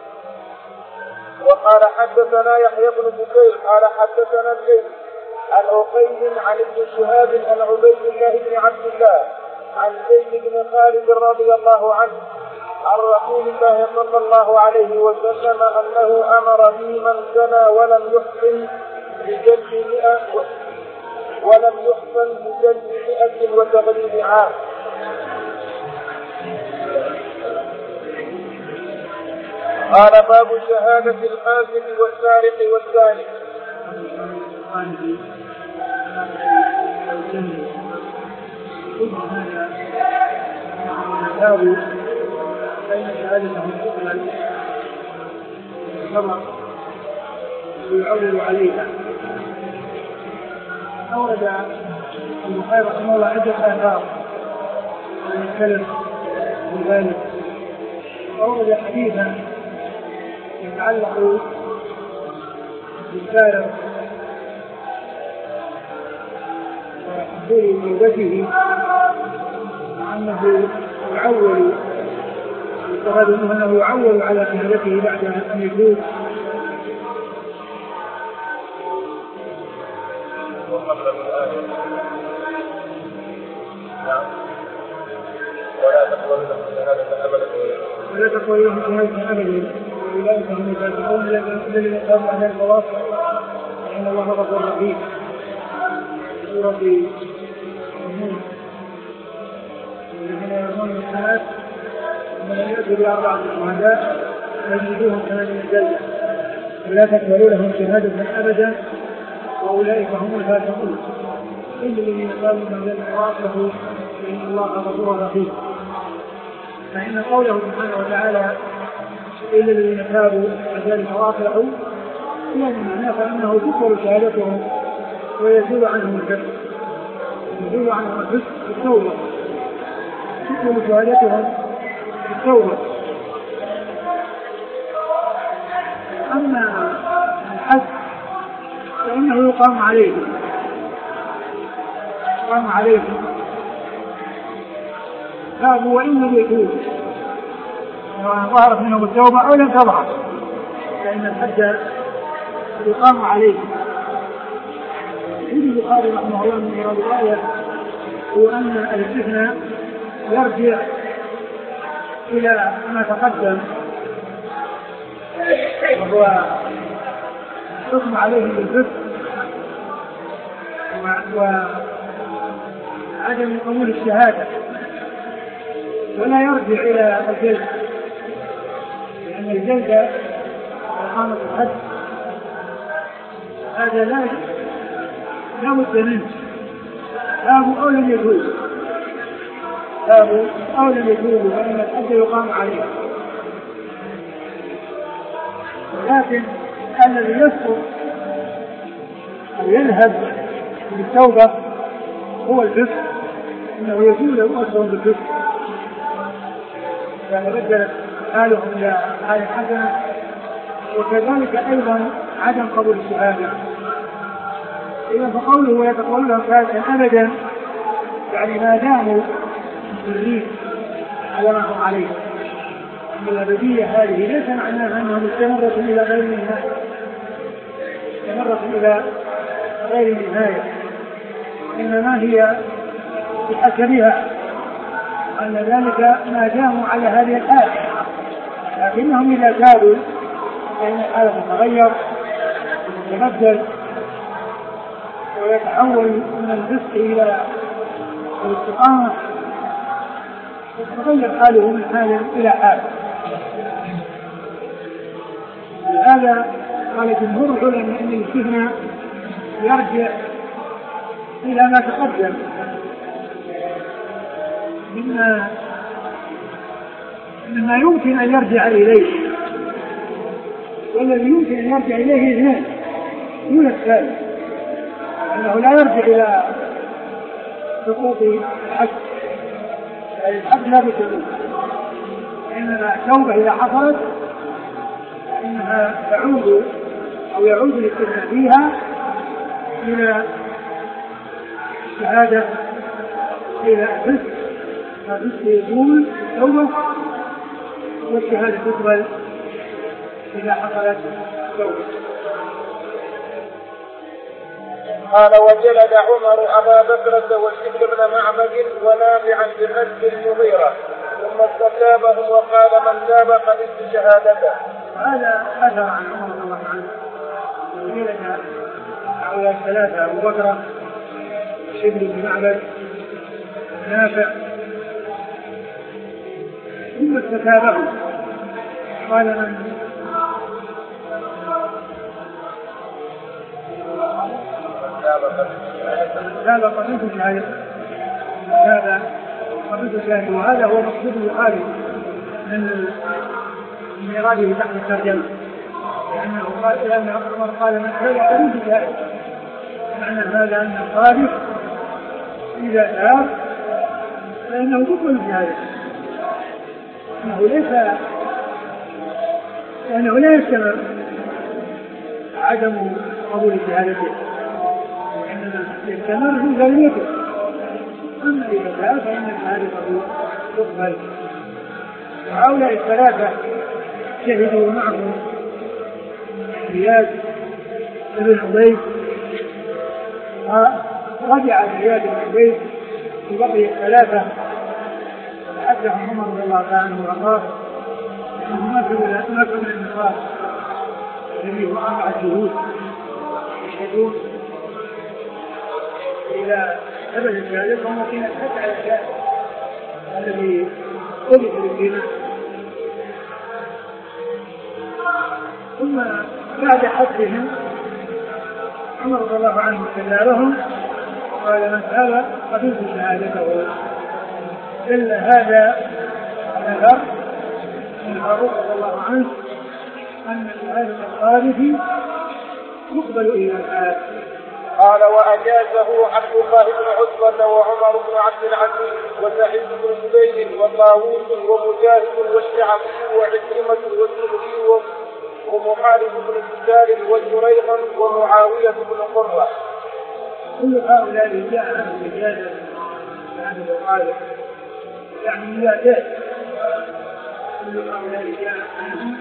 وقال حدثنا يحيى بن بكير قال حدثنا الليث عن عقيل عن ابن شهاب عن عبيد الله بن عبد الله عن زيد بن خالد رضي الله عنه عن رسول الله صلى الله عليه وسلم أنه أمر به من زنى ولم يحسن بجلد مئة ولم يحسن بجلد مئة وتغريب عام. قال باب شهادة القاتل والسارق والزاني. بين شهادتهم تقبل الخبر ويعول عليها. أورد البخاري رحمه الله عدة آثار عن السلف في ذلك. أورد حديثا يتعلق بالسارق وحضور توبته وأنه يعول وهذا أنه يعول على شهادته بعد أن يجوز. ولا تقول لهم شهادة أبدا أولئك هم الفاسقون الذين يقامون على الفواصل إن الله غفور رحيم. سورة النور الذين يرمون السماء ومن يأتي بأربعة شهداء فيجلدوهم ثمانين جلدة ولا تقبلوا لهم شهادة أبدا وأولئك هم الفاسقون إلا الذين قالوا من ذلك واصله فإن الله غفور رحيم. فإن قوله سبحانه وتعالى إلا الذين تابوا وذلك واصلحوا يعني معناه فإنه تقبل شهادتهم ويزول عنهم الفسق يزول عنهم الفسق بالتوبة تقبل شهادتهم بالتوبة. أما الحد فإنه يقام عليه يقام عليه تابوا وإن لم يتوب سواء ظهرت منهم التوبة أو لم تظهر فإن الحد يقام عليه. يقول البخاري رحمه الله من مراد الآية هو أن الاستثناء يرجع إلى ما تقدم وهو حكم عليه بالفسق وعدم قبول الشهادة ولا يرجع إلى الجلد لأن الجلد إقامة الحد هذا لا لا بد منه، تابوا أو لم يتوبوا، تابوا أو لم يتوبوا فإن الحد يقام عليه. ولكن الذي يسقط أو يذهب بالتوبة هو الفسق، إنه يزول أصلا بالفسق، يعني بدلت حالهم إلى حال حسنة. وكذلك أيضا عدم قبول الشهادة. إذا فقوله ويتقول لهم شهادة أبدا، يعني ما داموا مصرين على ما هم عليه. الأبدية هذه ليس معناها أنها مستمرة إلى غير نهاية، مستمرة إلى غير نهاية، إنما هي بحسبها أن ذلك ما داموا على هذه الحال. لكنهم إذا تابوا فإن الحالة تتغير وتتبدل ويتحول من الفسق إلى الاستقامة، وتتغير حاله من حال إلى حال. لهذا قال جمهور العلماء أن الاستثناء يرجع إلى ما تقدم مما مما يمكن أن يرجع إليه، والذي يمكن أن يرجع إليه اثنان دون الثالث، أنه لا يرجع إلى سقوط الحد، يعني الحد لا بسقوط، إنما التوبة إذا حصلت إنها تعود أو يعود الاستثناء فيها إلى الشهادة، إلى الفسق، فالفسق يزول توبة، والشهادة تقبل إذا حصلت توبة. قال وجلد عمر أبا بكرة والشبل بن معبد ونافعا بحسب المغيرة ثم استتابهم وقال من تاب قبلت شهادته. هذا أثر عن عمر رضي الله عنه جلد هؤلاء الثلاثة أبو بكرة والشبل بن معبد ونافع ثم استتابهم قال من هذا قبيل الشهادة، هذا قبيل الشهادة، وهذا هو مقصود البخاري من من إراده تحت الترجمة، لأنه قال لأن عمر قال من هذا قبيل الشهادة، معنى هذا أن الصادق إذا تاب فإنه تقبل الشهادة، أنه ليس لأنه لا يستمر عدم قبول شهادته، يستمر في ذريته. أما إذا تاب فإن الشهادة تقبل. وهؤلاء الثلاثة شهدوا معهم زياد بن عبيد، ورجع زياد بن عبيد وبقي الثلاثة حدثهم عمر رضي الله عنه وأرضاه أنه ما كمل النقاش الذي هو أربعة شهود يشهدون إلى أبد شهادتهم، وكانت حتى على الشهادة الذي قلت بالدماء. ثم بعد حدهم عمر رضي الله عنه صلى لهم وقال من هذا قبلت شهادته. إلا هذا النذر من الفاروق رضي الله عنه أن شهادة الخالد يقبل إلى الآن. قال وأجازه عبد الله بن عتبة وعمر بن عبد العزيز وسعيد بن جبير وطاووس ومجاهد والشعبي وعكرمة والزهري ومحارب بن سفيان وجريح ومعاوية بن قرة. كل هؤلاء جاء عن الرجال عن الغالب، يعني لا جاء كل هؤلاء جاء عنهم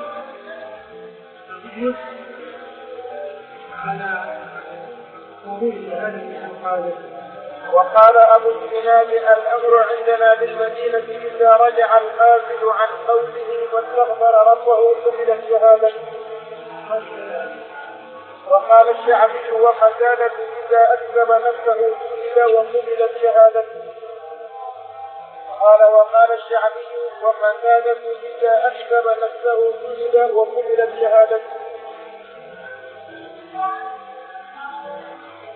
على وقال أبو الزناد الأمر عندنا بالمدينة إذا رجع القاتل عن قوله واستغفر ربه قبلت شهادته. وقال الشعبي وقتادة إذا أكذب نفسه قتل وقبلت شهادته. قال وقال الشعبي وقتادة إذا أكذب نفسه قتل وقبلت شهادته.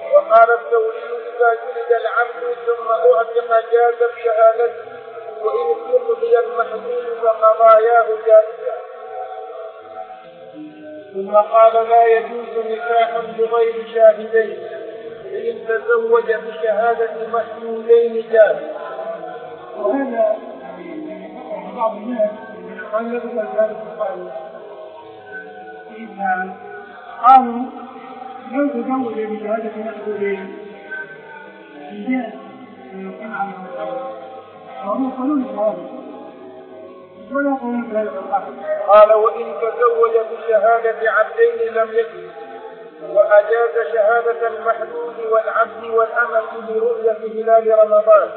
وقال الثوري إذا جلد العبد ثم أعتق جاز بشهادته وإن استقضي المحدود فقضاياه جائزة. ثم قال لا يجوز نكاح بغير شاهدين فإن تزوج بشهادة محدودين جاز. وهذا بعض الناس قال لك هذا الصحابي إذا قالوا لو تزوج بشهادة محدودين جاز ويقال عنه وهم يقولون هذا ولا يقولون هذا الصحابي. قال وإن تزوج بشهادة عبدين لم يجوز وأجاز شهادة المحدود والعبد والأمة برؤية هلال رمضان.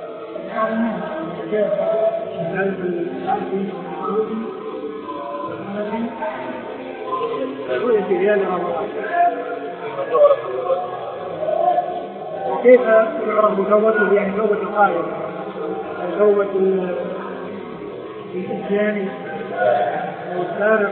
وكيف يعرف توبته يعني توبة القائل توبة الإسلام والسارق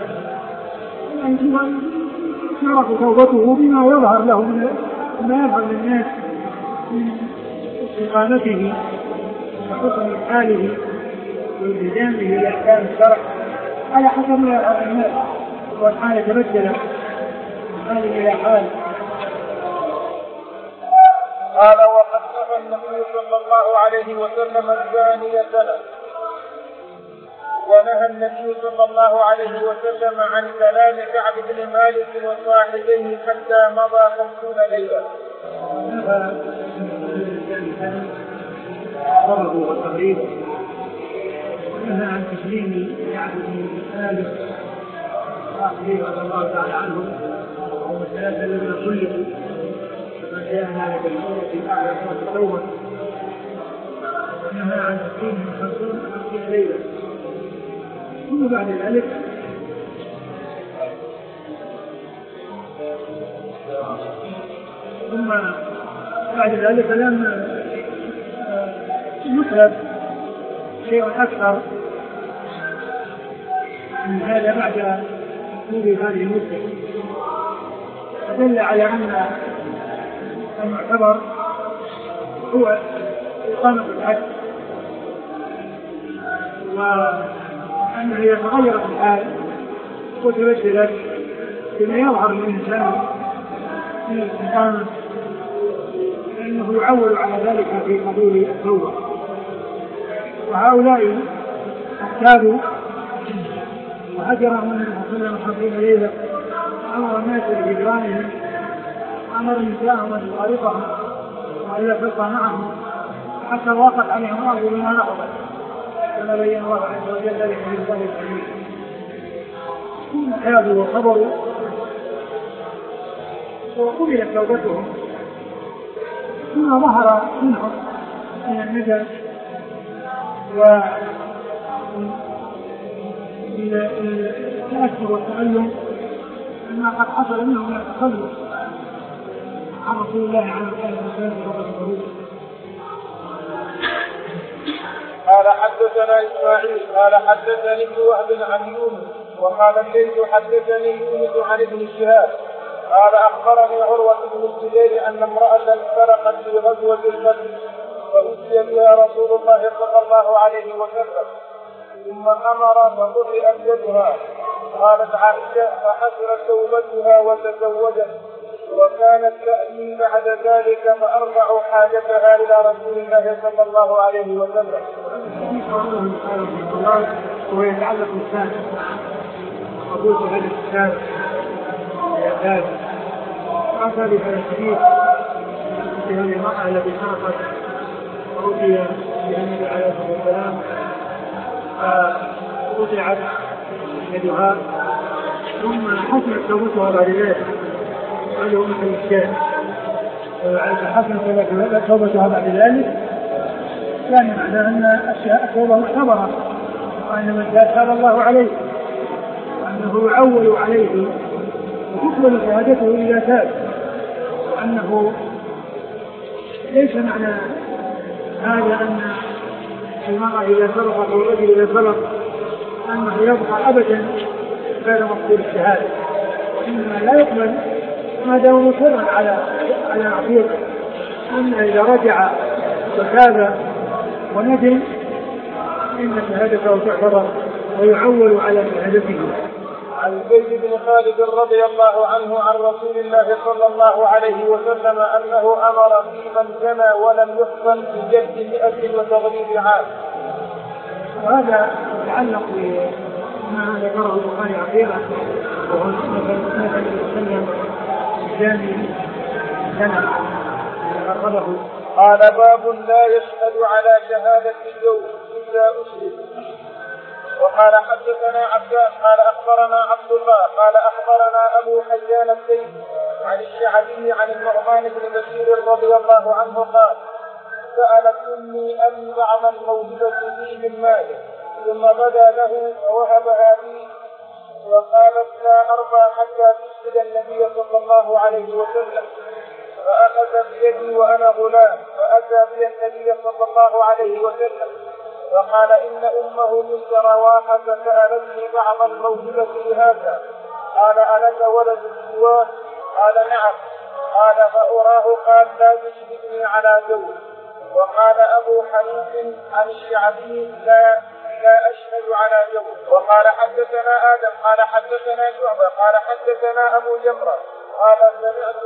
يعرف توبته بما يظهر له ما يظهر للناس من استقامته وحسن حاله والتزامه لأحكام الشرع على حسب ما يظهر الناس والحال يتبدل من حال إلى حال. قال وقد نهى النبي صلى الله عليه وسلم الزانية سنة ونهى النبي صلى الله عليه وسلم عن كلام كعب بن مالك وصاحبيه حتى مضى خمسون ليلة. ضربوا والتغريب ونهى عن تسليم كعب بن مالك وصاحبيه رضي الله تعالى عنهم وهم الثلاثة الذين خلفوا كما جاء ذلك في أعلى سورة التوبة. ونهى عن تسليم خمسين ليلة. ثم بعد ذلك ثم بعد ذلك لم يطلب شيء أكثر من هذا بعد طول هذه المدة فدل على أن المعتبر هو إقامة الحج وأنه يتغير الحال وتبدلت بما يظهر للإنسان من الاستقامة فإنه يعول على ذلك في قبول التوبة. وهؤلاء احتاجوا وهجرهم النبي صلى الله عليه وسلم خمسين ليلة أمر الناس بهجرانهم أمر نساءهم أن يفارقهم وأن يفرق معهم حتى وقت عليهم الأرض بما نقضت كما بين الله عز وجل ذلك في القرآن الكريم. ثم احتاجوا وصبروا وقبلت توبتهم ثم ظهر منهم من الندى والتأثر والتألم أنه قد حصل منهم من التخلف عن رسول الله عليه الصلاة والسلام. قال حدثنا إسماعيل قال حدثني ابن وهب عن يونس وقال الليث حدثني يونس عن ابن شهاب قال أخبرني عروة بن الزبير أن امرأة سرقت في غزوة الفتح فأتي بها رسول الله صلى الله عليه وسلم ثم أمر فقطعت يدها. قالت عائشة فحسنت توبتها وتزوجت وكانت تأتي بعد ذلك فأرفع حاجتها إلى رسول الله صلى الله عليه وسلم. ويتعلق بالسان قبول هذا السان يحتاج مع ذلك الحديث في هذه المرأة التي سرقت وأتي بالنبي عليه الصلاة والسلام فقطعت يدها ثم حسنت توبتها بعد ذلك هذا هو مثل الشاهد حسنت توبتها بعد ذلك كان معناه أن التوبة معتبرة وأن من تاب الله عليه وأنه يعول عليه وتقبل شهادته إذا تاب وأنه ليس معنى هذا أن المرأة إذا سرقت أو الرجل إذا سرق أنه يبقى أبدا غير مقبول الشهادة وإنما لا يقبل ما دام مصرا على على عقيدته، أما إذا رجع وتاب وندم إن شهادته تعتبر ويعول على شهادته. عن زيد بن خالد رضي الله عنه عن رسول الله صلى الله عليه وسلم أنه أمر في من زنى ولم يحصن بجلد مئة وتغليظ عام. وهذا يتعلق بما ذكره البخاري أخيرا، وهو مثل وسلم الزاني زنى أخذه. قال باب لا يشهد على شهادة الزور إلا أشهد. وقال حدثنا عباس قال أخبرنا عبد الله قال أخبرنا أبو حيان السيد عن الشعبي عن النعمان بن بشير رضي الله عنه قال سألت أمي أن بعض الموهبة لي من ماله ثم بدا له فوهبها لي وقالت لا أرضى حتى تشهد النبي صلى الله عليه وسلم، فأخذ بيدي وأنا غلام فأتى بي النبي صلى الله عليه وسلم وقال إن أمه بنت رواحة سألتني بعض الموهبة لهذا، قال ألك ولد سواه؟ قال نعم. قال فأراه قال لا تشهدني على زوج. وقال أبو حنيف عن الشعبي لا لا أشهد على زوج. وقال حدثنا آدم قال حدثنا شعبة قال حدثنا أبو جمرة قال سمعت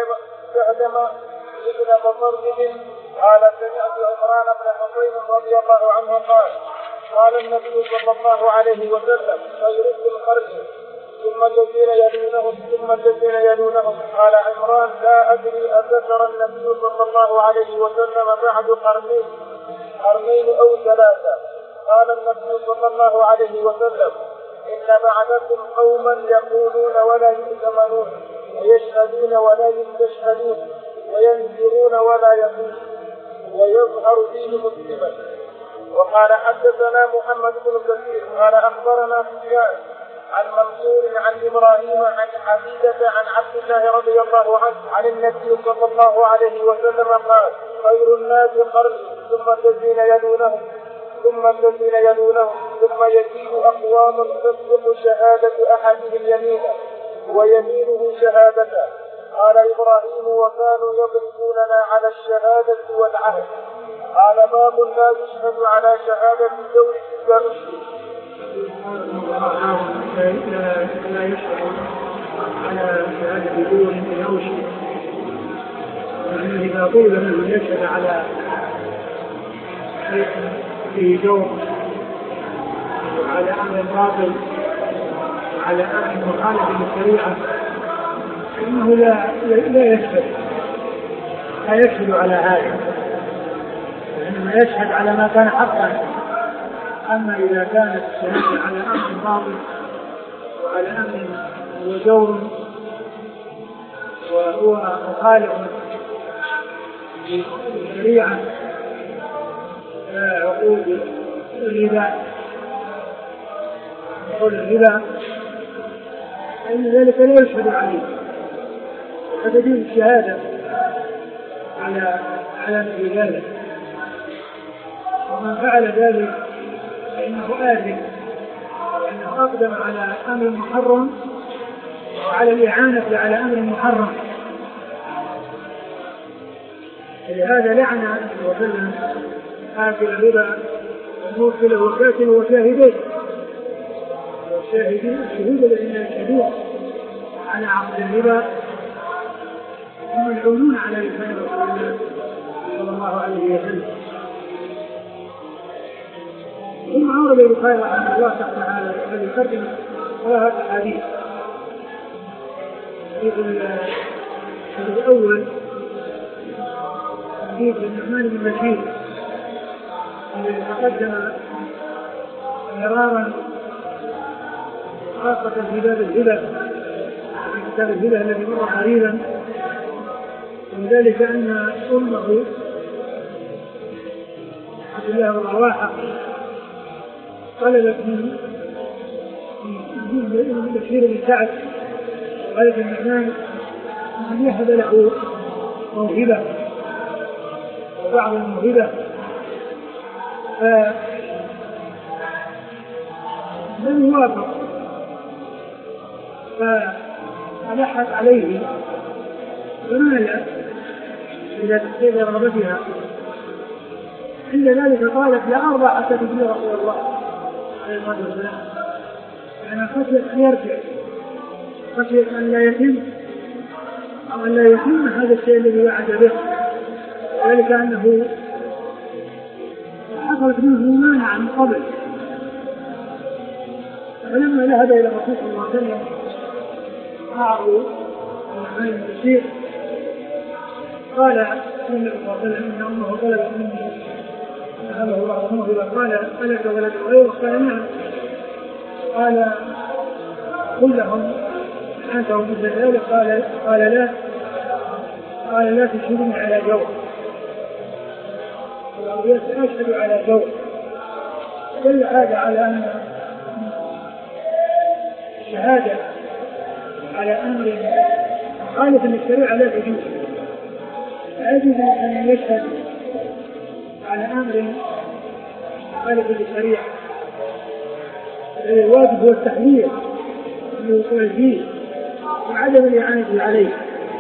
سهلم ابن مطرد قال سمعت عمران بن حصين رضي الله عنه قال قال النبي صلى الله عليه وسلم خيركم قرني ثم الذين يلونهم ثم الذين يلونهم. قال عمران لا أدري أذكر النبي صلى الله عليه وسلم بعد قرنين قرنين أو ثلاثة. قال النبي صلى الله عليه وسلم إن بعدكم قوما يقولون ولا يؤتمنون ويشهدون ولا يستشهدون وينذرون ولا يقولون ويظهر فيه مسلما. وقال حدثنا محمد بن كثير قال أخبرنا سفيان عن منصور عن إبراهيم عن حميدة عن عبد الله رضي الله عنه عن النبي صلى الله عليه وسلم قال خير الناس قرني ثم الذين يلونهم ثم الذين يلونهم ثم يزيد أقوام تصدق شهادة أحدهم يمينه ويمينه شهادته. قال إبراهيم وكانوا يضربوننا على الشهادة والعهد. قال باب لا يشهد على شهادة الزوج إلا مسلم. لا يشهد على شهادة الزوج إلا مسلم، يعني إذا طلب منه يشهد على شيء فيه دور وعلى أمر باطل وعلى أمر مخالف للشريعة إنه لا لا يشهد لا يشهد على هذا، وإنما يشهد على ما كان حقا. أما إذا كانت الشهادة على أمر باطل وعلى أمر ودور وهو مخالف للشريعة عقود الربا عقود الربا فإن ذلك لا يشهد عليه، فتجوز الشهادة على على مثل ذلك. ومن فعل ذلك فإنه آثم، لأنه أقدم على أمر محرم وعلى الإعانة على أمر محرم. لهذا لعن صلى الله عليه وسلم آكل الربا وموكله وكاتبه وشاهديه والشاهدين الشهود الذين يشهدون على عقد الربا هم العونون على لسان رسول الله صلى الله عليه وسلم. ثم أورد البخاري رحمه الله تعالى الذي يقدم ثلاثة أحاديث. الأول حديث النعمان بن بشير الذي تقدم مرارا خاصة في باب الهبة في كتاب الهبة الذي مر قريبا، وذلك أن أمه عبد الله بن رواحة طلبت من من بشير بن سعد وقالت النعمان أن يهب له موهبة وبعض الموهبة، فلم يوافق فألحت عليه فمال إلى تحصيل رغبتها. عند ذلك قالت لا أرضى حتى تجي رسول الله عليه الصلاة والسلام، يعني خشية أن يرجع، خشية أن لا يتم أو أن لا يتم هذا الشيء الذي وعد به، ذلك أنه حصلت منه مانع من قبل. فلما ذهب إلى الرسول صلى الله عليه وسلم معه النعمان بن بشير قال النبي صلى الله عليه وسلم إن أمه طلبت مني فهمه بعض المغرب قال ألك ولد غيره؟ قال نعم. قال قل لهم أنت وجدت ذلك؟ قال قال لا. قال لا تشهدني على جور، أشهد على جور. دل هذا على أن الشهادة على أمر خالف للشريعة لا تجوز، لا يجوز أن يشهد على أمر خالف للشريعة. الواجب هو التحليل والوقوع فيه وعدم الإعانة عليه،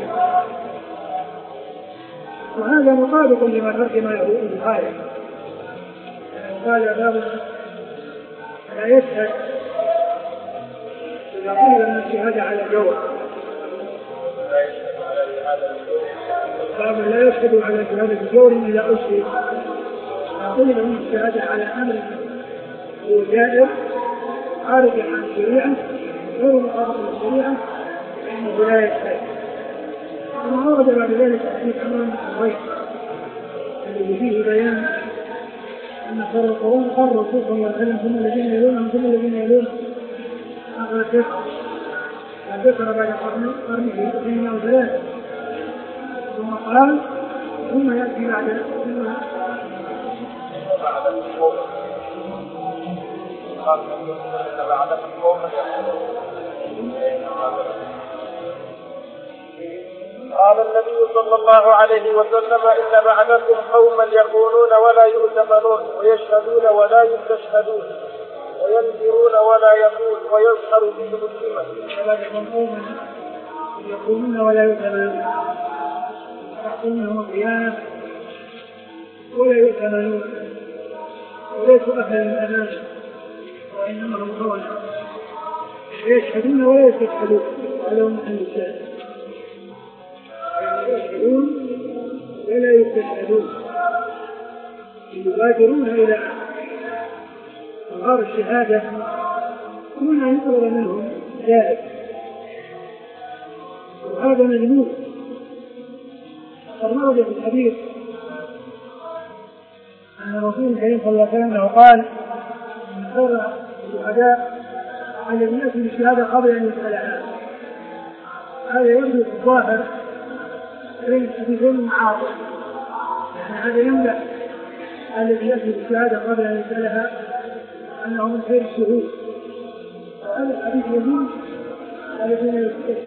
وهذا مطابق لما ترجم البخاري قال باب لا يشهد إذا قيل من الشهادة على جور، باب لا يشهد على شهادة جور إذا أشهد. قيل من الشهادة على أمر هو جائر خارج عن الشريعة غير مطابق للشريعة فإنه لا يشهد. ثم ورد بعد ذلك حديث عمرو بن الخطاب الذي فيه بيان أن خير القرون قال الرسول صلى الله عليه وسلم ثم الذين يلونهم ثم الذين يلونهم هذا الذكر الذكر بعد قرنه اثنين أو ثلاثة، ثم قال ثم يأتي بعد ثم قال النبي صلى الله عليه وسلم إن بعدكم قوما يخونون ولا يؤتمنون ويشهدون ولا يستشهدون وينذرون ولا يقول ويظهر بهم السمة. بعدكم قوما يخونون ولا يؤتمنون يحكمهم الخيانة ولا يؤتمنون وليسوا أهلا للأمانة وإنما هم خونة ويشهدون ولا يستشهدون ولو من أهل الشهادة يشهدون ولا يستشهدون يبادرون إلى إظهار الشهادة دون أن يطلب منهم ذلك، وهذا مذموم. ورد في الحديث أن الرسول الكريم صلى الله عليه وسلم قال من خير الشهداء الذي يأتي بالشهادة قبل أن يسألها. هذا يبدو في الظاهر بين حديثين معارض، يعني هذا يملأ الذي يأتي بالشهادة قبل أن يسألها أنه من خير الشهود، وهذا الحديث يدل الذين